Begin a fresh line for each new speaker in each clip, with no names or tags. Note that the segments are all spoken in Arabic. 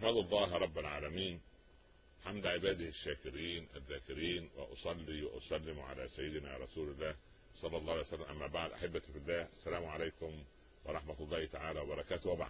أحمد الله رب العالمين حمد عباده الشاكرين الذاكرين، وأصلي وأسلم على سيدنا رسول الله صلى الله عليه وسلم. أما بعد، أحبتي في الله، السلام عليكم ورحمة الله تعالى وبركاته. وبعد،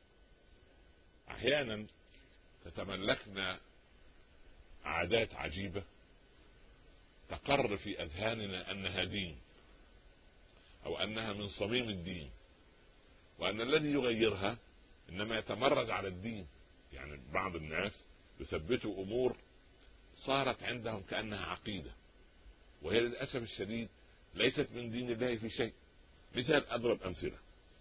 أحيانا تتملكنا عادات عجيبة تقر في أذهاننا أنها دين، أو أنها من صميم الدين، وأن الذي يغيرها إنما يتمرد على الدين. يعني بعض الناس يثبتوا أمور صارت عندهم كأنها عقيدة، وهي للأسف الشديد ليست من دين الله في شيء. مثال، أضرب أمثلة.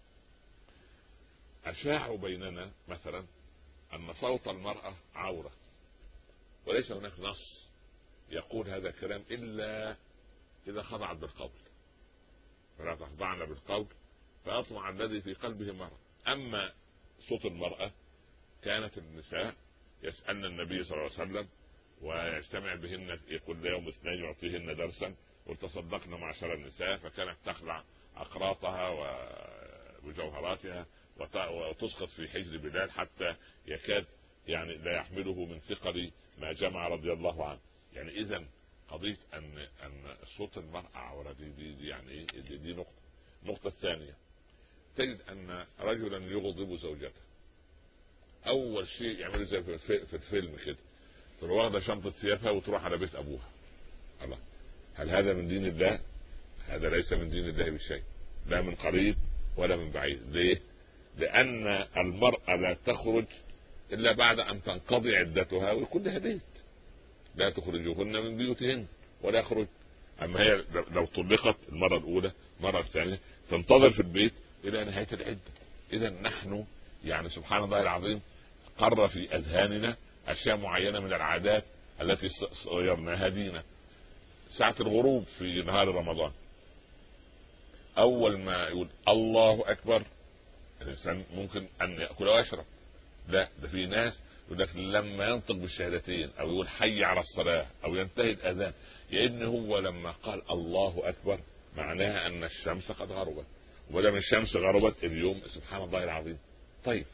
أشاعوا بيننا مثلا أن صوت المرأة عورة، وليس هناك نص يقول هذا الكلام إلا إذا خضعت بالقول، فلا تخضعن بالقول فأطمع الذي في قلبه مرض. أما صوت المرأة كانت النساء يسألن النبي صلى الله عليه وسلم ويجتمع بهن كل يوم اثنين يعطيهن درسا، وتصدقن معشر النساء، فكانت تخلع أقراطها وجوهراتها وتسقط في حجر بلال حتى يكاد يعني لا يحمله من ثقل ما جمع رضي الله عنه. يعني إذن قضية أن صوت المرأة عورة دي يعني دي نقطة. النقطة الثانية، تجد أن رجلا يغضب زوجته، أول شيء يعمله زي في الفيلم كده، تروح واخدة شنطة ثيابها وتروح على بيت أبوها. الله، هل هذا من دين الله؟ هذا ليس من دين الله بشيء، لا من قريب ولا من بعيد. ليه؟ لأن المرأة لا تخرج إلا بعد أن تنقضي عدتها ويكون لها بيت. لا تخرجوهن من بيوتهن ولا يخرج. أما هي لو طلقت المرة الأولى المرة الثانية تنتظر في البيت إلى نهاية العدة. إذا نحن يعني سبحان الله العظيم قر في أذهاننا أشياء معينة من العادات التي صيرناها دينا. ساعة الغروب في نهار رمضان، أول ما يقول الله أكبر الإنسان ممكن أن يأكل ويشرب. لا، ده في ناس يقول لك لما ينطق بالشهادتين أو يقول حي على الصلاة أو ينتهي الأذان، يا ابني هو لما قال الله أكبر معناها أن الشمس قد غربت، ودام الشمس غربت اليوم سبحان الله العظيم. طيب،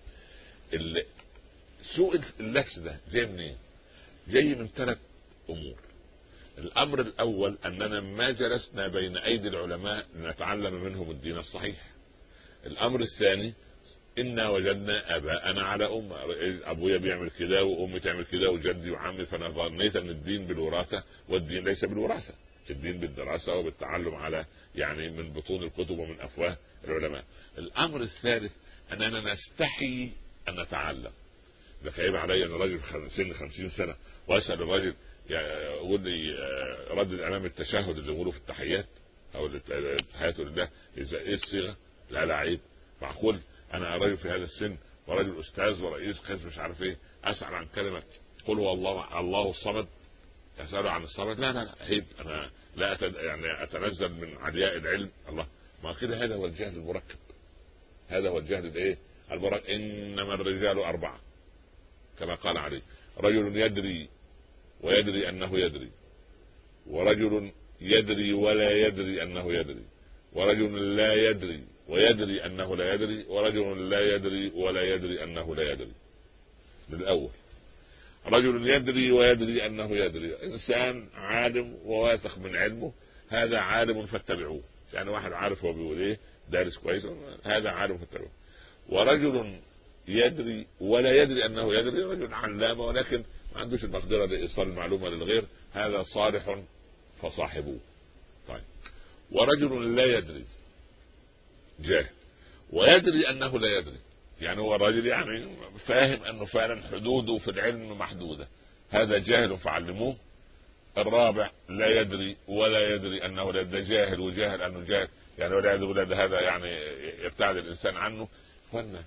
سوء اللبس ده جاي منين؟ جاي من 3 أمور. الأمر الأول أننا ما جلسنا بين أيدي العلماء لنتعلم منهم الدين الصحيح. الأمر الثاني، إنا وجدنا آباءنا على أبويا بيعمل كده وأمي تعمل كده وجدي وعمي، فأنا ظنيت أن الدين بالوراثة، والدين ليس بالوراثة، الدين بالدراسة وبالتعلم على يعني من بطون الكتب ومن أفواه العلماء. الأمر الثالث أننا نستحي أن نتعلم. ده خايب علي أن رجل 50 سنة وأسأل الرجل يقول لي ردد أمام التشهد اللي يقولوا في التحيات أو التحيات لله إذا إيه الصيغة؟ لا عيب، معقول أنا رجل في هذا السن ورجل أستاذ ورئيس قسم مش عارف إيه أسأل عن كلمة قل هو الله الصمد، يسأل عن الصمد؟ لا عيب، أنا لا يعني أتنزل من علياء العلم. الله، ما كده هذا هو الجهل المركب، هذا هو الجهل الايه المركب. إنما الرجال 4 كما قال عليه، رجل يدري ويدري أنه يدري، ورجل يدري ولا يدري أنه يدري، ورجل لا يدري ويدري أنه لا يدري، ورجل لا يدري ولا يدري أنه لا يدري. للأول، رجل يدري ويدري أنه يدري، إنسان عالم وواثق من علمه، هذا عالم فاتبعوه. يعني واحد عارف هو بيقول ايه، دارس كويس، هذا عالم فاتبعوه. ورجل يدري ولا يدري أنه يدري، رجل علامة ولكن ما عندوش المقدرة لإيصال المعلومة للغير، هذا صالح فصاحبوه. طيب، ورجل لا يدري جاهل ويدري أنه لا يدري، يعني هو الرجل يعني فاهم أنه فعلا حدوده في العلم محدودة، هذا جاهل فعلموه. الرابع لا يدري ولا يدري أنه لا يدري، جاهل وجاهل أنه جاهل، يعني ولا يدري ولا يدري، هذا يعني يبتعد الإنسان عنه. فلنا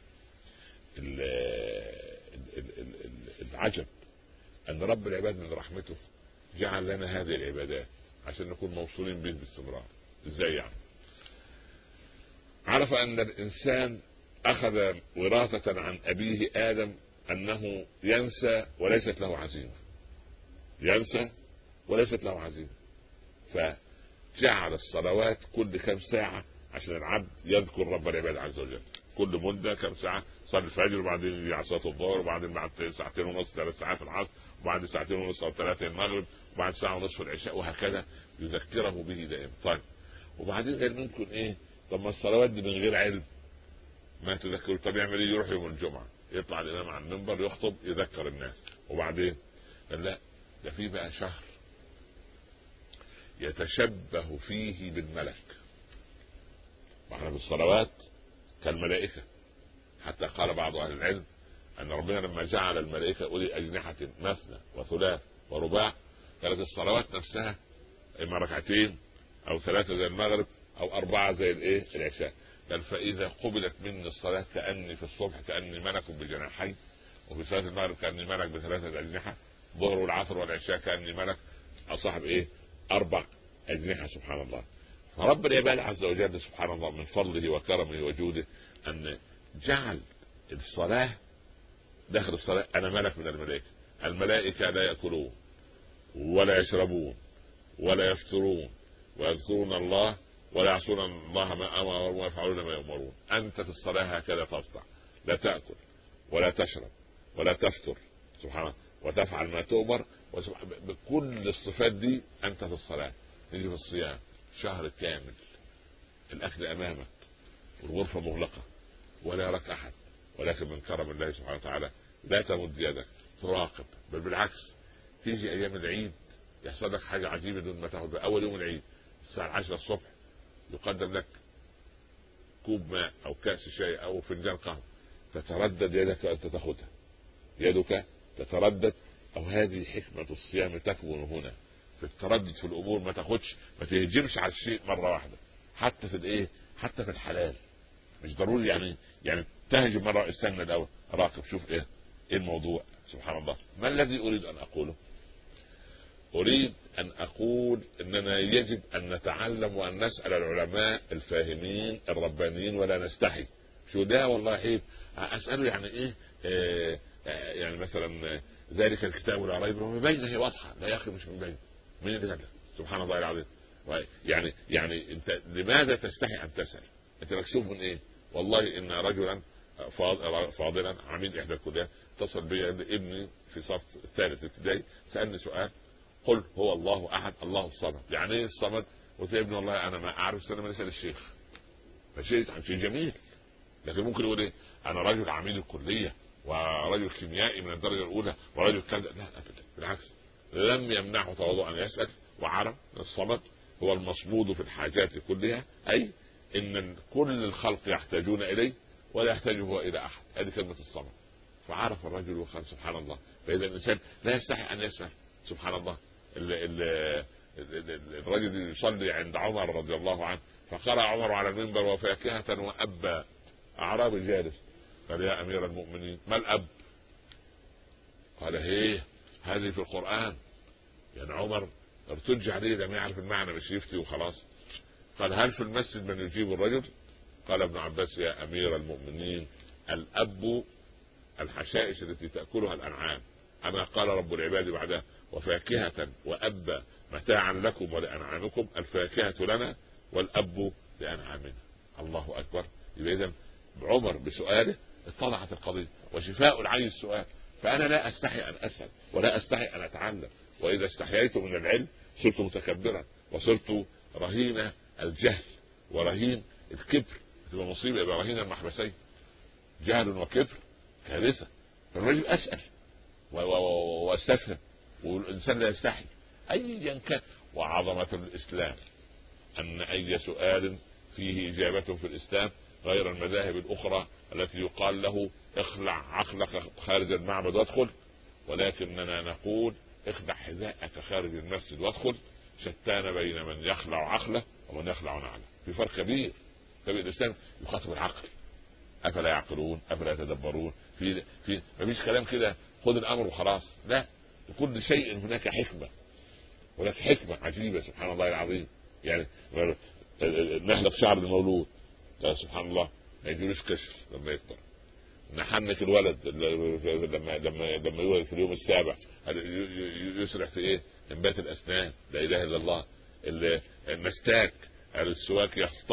العجب أن رب العباد من رحمته جعل لنا هذه العبادات عشان نكون موصولين به باستمرار. ازاي يعني؟ عرف أن الإنسان أخذ وراثة عن أبيه آدم أنه ينسى وليست له عزيمة، ينسى وليست له عزيمة، فجعل الصلوات كل كم ساعة عشان العبد يذكر رب العباد عز وجل، كل مده كم ساعه صلي الفجر، وبعدين يجي صلاه الظهر، وبعدين بعد ساعتين ونص 3 ساعات العصر، وبعد ساعتين ونص او 3 المغرب، وبعد ساعه ونصف العشاء، وهكذا يذكره به دائما. طيب وبعدين غير ممكن ايه؟ طب ما الصلوات دي من غير علم ما تذكر. طب يعمل ايه؟ يروح يوم الجمعه يطلع الامام على المنبر يخطب يذكر الناس، وبعدين قال لا ده في بقى شهر يتشبه فيه بالملك. واحنا بالصلوات كالملائكه، حتى قال بعض اهل العلم ان ربنا لما جعل الملائكه اولي اجنحه مثنى وثلاث ورباع كانت الصلوات نفسها اما ركعتين او 3 زي المغرب او 4 زي الايه العشاء. قال فاذا قبلت مني الصلاه كاني في الصبح كاني ملك بجناحين، وفي صلاه المغرب كاني ملك ب3 اجنحه، الظهر والعصر والعشاء كاني ملك صاحب ايه 4 اجنحه. سبحان الله. فرب العباد عز وجل سبحان الله من فضله وكرمه وجوده ان جعل الصلاه داخل الصلاه انا ملك من الملائكه. الملائكه لا ياكلون ولا يشربون ولا يفطرون ويذكرون الله ولا يعصون الله ما امرهم ويفعلون ما يؤمرون. انت في الصلاه هكذا تصنع، لا تاكل ولا تشرب ولا تفطر سبحان الله وتفعل ما تؤمر بكل الصفات دي انت في الصلاه. نيجي في الصيام شهر كامل الاكل امامك والغرفه مغلقه ولا يراك احد، ولكن من كرم الله سبحانه وتعالى لا تمد يدك تراقب، بل بالعكس تيجي ايام العيد يحصل لك حاجه عجيبه دون ما تاخذ. اول يوم العيد الساعه 10 الصبح يقدم لك كوب ماء او كاس شاي او فنجان قهوه، تتردد يدك ان تاخذها، يدك تتردد. او هذه حكمه الصيام تكمن هنا في التردد في الامور، ما تاخدش ما تهجمش على الشيء مره واحده، حتى في الايه حتى في الحلال مش ضروري يعني تهجم مره، استنى الاول راقب شوف ايه الموضوع. سبحان الله. ما الذي اريد ان اقوله؟ اريد ان اقول اننا يجب ان نتعلم وان نسال العلماء الفاهمين الربانيين ولا نستحي. شو ده والله عيب اساله يعني ايه يعني مثلا ذلك الكتاب لا ريب من بينه، هي واضحه. لا يا اخي مش من بينه، من اللي قال؟ سبحان الله العظيم. يعني انت لماذا تستحي ان تسال؟ انت مكسوف من ايه؟ والله ان رجلا فاضلا عميد احدى الكليات اتصل بي ابني في صف الثالث ابتدائي سالني سؤال، قل هو الله احد الله الصمد. يعني ايه الصمد؟ قلت له ابني والله انا ما اعرف، سنه من اسال الشيخ. فشيء جميل، لكن ممكن يقول ايه انا رجل عميد الكليه ورجل كيميائي من الدرجه الاولى ورجل كذا. لا ابدا، بالعكس لم يمنعه تواضع ان يسال، وعرف الصمد هو المصمود في الحاجات كلها، اي ان كل الخلق يحتاجون اليه ولا يحتاج هو الى احد. هذه كلمه الصمد. فعرف الرجل وقال سبحان الله. فاذا الانسان لا يستحي ان يسال. سبحان الله. الرجل يصلي عند عمر رضي الله عنه فقرأ عمر على المنبر وفاكهة وأبا. أعرابي جالس قال يا أمير المؤمنين ما الأب؟ قال هي هذه في القرآن. يعني عمر ارتج عليه لم يعرف المعنى مش يفتي وخلاص. قال هل في المسجد من يجيب الرجل؟ قال ابن عباس يا أمير المؤمنين الأب الحشائش التي تأكلها الأنعام، أما قال رب العباد بعدها وفاكهة وأبا متاعا لكم ولأنعامكم. الفاكهة لنا والأب لأنعامنا. الله أكبر. إذا عمر بسؤاله اتضحت القضية وشفاء العي السؤال. فأنا لا أستحي أن أسأل ولا أستحي أن أتعلم، وإذا استحييت من العلم صرت متكبرا وصرت رهين الجهل ورهين الكبر. تبقى مصيبة، يبقى رهين المحبسين، جهل وكبر كارثة. فالرجل أسأل واستفهم، والإنسان لا يستحي أيا كان. وعظمة الإسلام أن أي سؤال فيه إجابة في الإسلام غير المذاهب الأخرى التي يقال له اخلع عقلك خارج المعبد وادخل، ولكننا نقول اخلع حذاءك خارج المسجد وادخل. شتان بين من يخلع عقله ومن يخلع نعله، في فرق كبير. فالإسلام يخاطب العقل. أفلا يعقلون أفلا يتدبرون. في مفيش كلام كده خذ الأمر وخلاص، لا، لكل شيء هناك حكمة، هناك حكمة عجيبة سبحان الله العظيم. يعني نحلق شعر المولود سبحان الله ما يجيلوش كشف لما يكبر، نحنك الولد لما يولد في اليوم السابع يسرع في ايه انبات الاسنان، لا اله الا الله. النستاك السواك يختلط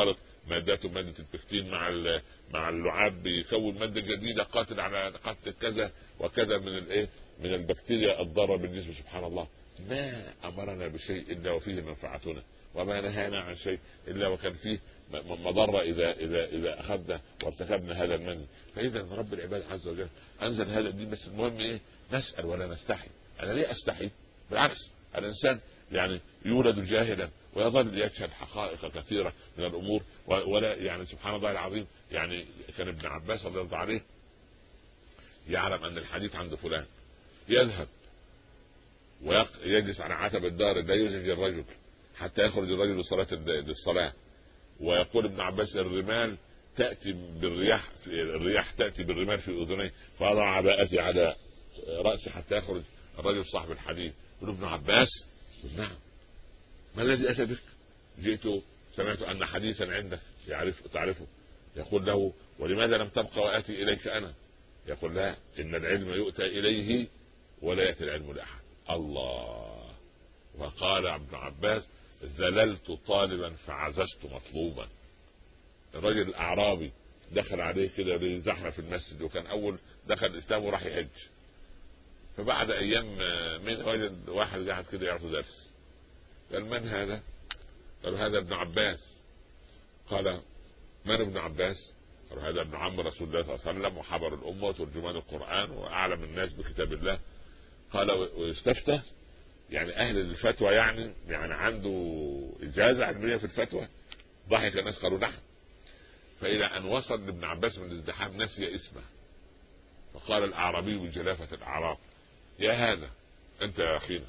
مادته ماده البكتين مع اللعاب بيكون ماده جديده قاتل على قتل كذا وكذا من الايه من البكتيريا الضاره بالجسم. سبحان الله، ما امرنا بشيء الا وفيه منفعتنا، وما نهانا عن شيء الا وكان فيه مضره اذا اخذنا وارتكبنا هذا المنهج. فاذا رب العباد عز وجل انزل هذا الدين، بس المهم ايه؟ نسال ولا نستحي. انا ليه استحي؟ بالعكس، الانسان يعني يولد جاهلا ويظل يجهل حقائق كثيره من الامور ولا يعني سبحان الله العظيم. يعني كان ابن عباس رضي الله عليه يعلم ان الحديث عند فلان، يذهب ويجلس على عتبة الدار لا يزعج الرجل حتى يخرج الرجل للصلاة. ويقول ابن عباس الرمال تأتي بالرياح، الرياح تأتي بالرمال في أذنيه، فأضع عباءتي على رأسي حتى يخرج الرجل صاحب الحديث. يقول ابن عباس نعم، ما الذي أتى بك؟ جئت سمعت أن حديثا عندك تعرفه. يقول له ولماذا لم تبقى وآتي إليك أنا؟ يقول لا، إن العلم يؤتى إليه ولا يأتي العلم لأحد. الله. وقال ابن عباس ذللت طالبا فعززت مطلوبا. الرجل الأعرابي دخل عليه كده زحمة في المسجد، وكان أول دخل الإسلام وراح يحج. فبعد أيام من وجد واحد قاعد كده يعطي درس، قال من هذا؟ قال هذا ابن عباس. قال من ابن عباس؟ قال هذا ابن عم رسول الله صلى الله عليه وسلم وحبر الأمة وترجمان القرآن وأعلم الناس بكتاب الله. قال ويستفتى، يعني أهل الفتوى يعني عنده إجازة علمية في الفتوى. ضحك الناس قالوا نعم. فإلى أن وصل لابن عباس من الازدحام نسي اسمه، فقال الأعرابي بجلافة الأعراب يا هذا أنت يا أخينا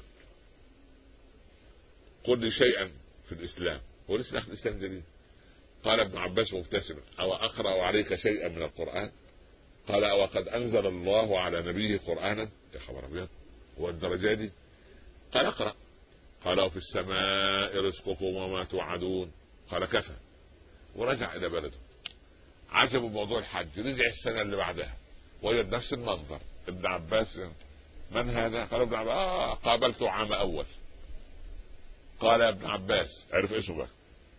قل لي شيئا في الإسلام. هو لسه داخل الإسلام جديد. قال ابن عباس مبتسما أو أقرأ عليك شيئا من القرآن؟ قال أو قد أنزل الله على نبيه قرآنا؟ يا خبر أبيض، هو الدرجة دي؟ قال اقرأ. قال وفي السماء رزقكم وما توعدون. قال كفى. ورجع إلى بلده. عجبوا موضوع الحج، رجع السنة اللي بعدها وجد نفس المنظر. ابن عباس من هذا؟ قال ابن عباس قابلته عام أول. قال ابن عباس عرف اسمه بقى،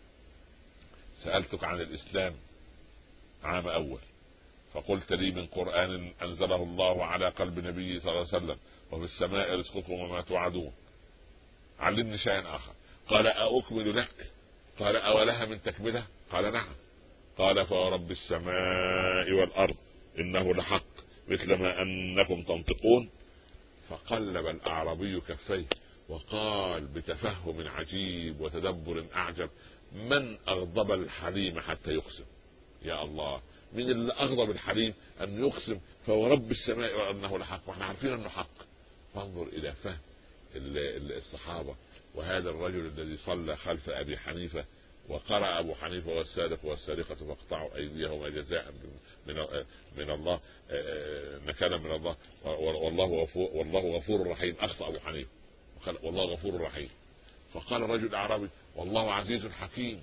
سألتك عن الإسلام عام أول فقلت لي من قرآن أنزله الله على قلب نبيه صلى الله عليه وسلم وفي السماء رزقكم وما توعدون. علمني شيئا آخر. قال أأكمل لك؟ قال أولها من تكملة؟ قال نعم. قال فورب السماء والأرض إنه لحق مثل ما أنكم تنطقون. فقلب الأعرابي كفيه وقال بتفهم عجيب وتدبر أعجب من أغضب الحليم حتى يقسم؟ يا الله، من اللي أغضب الحليم أن يقسم فورب السماء وأنه لحق واحنا عارفين أنه حق. فانظر إلى فهم الصحابة. وهذا الرجل الذي صلى خلف أبي حنيفة وقرأ أبو حنيفة والسارق والسارقة فاقطعوا أيديهما جزاء من الله نكالا من الله والله غفور رحيم. أخطأ أبو حنيفة وقال والله غفور رحيم. فقال الرجل الأعرابي والله عزيز حكيم.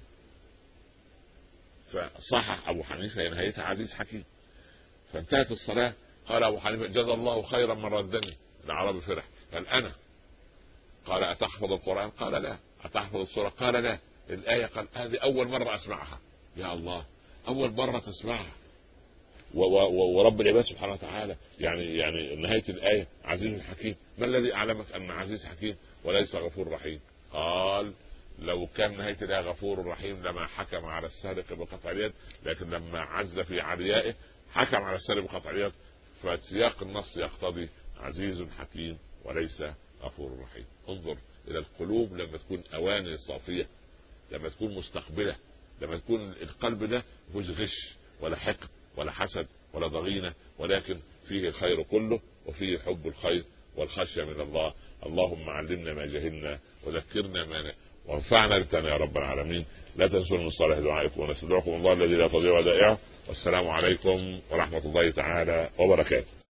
فصحح أبو حنيفة نهايتها عزيز حكيم. فانتهت الصلاة. قال أبو حنيفة جزا الله خيرا من ردني. الأعرابي فرح قال أنا. قال أتحفظ القرآن؟ قال لا. أتحفظ السورة؟ قال لا. الآية؟ قال هذه أول مرة أسمعها. يا الله، أول مرة تسمعها. ورب العباد سبحانه وتعالى يعني نهاية الآية عزيز حكيم. ما الذي أعلمك أن عزيز حكيم وليس غفور رحيم؟ قال لو كان نهاية الآية غفور رحيم لما حكم على السارق بقطع اليد، لكن لما عز في عليائه حكم على السارق بقطع اليد. فسياق النص يقتضي عزيز حكيم وليس غفور رحيم. انظر إلى القلوب لما تكون أواني صافية، لما تكون مستقبلة، لما تكون القلب ده مش غش ولا حقد ولا حسد ولا ضغينة، ولكن فيه الخير كله وفيه حب الخير والخشية من الله. اللهم علمنا ما جهلنا وذكرنا ما وانفعنا بتنا يا رب العالمين. لا تنسوا من صالح دعائكم ونستودعكم الله الذي لا تضيع ودائعه. والسلام عليكم ورحمة الله تعالى وبركاته.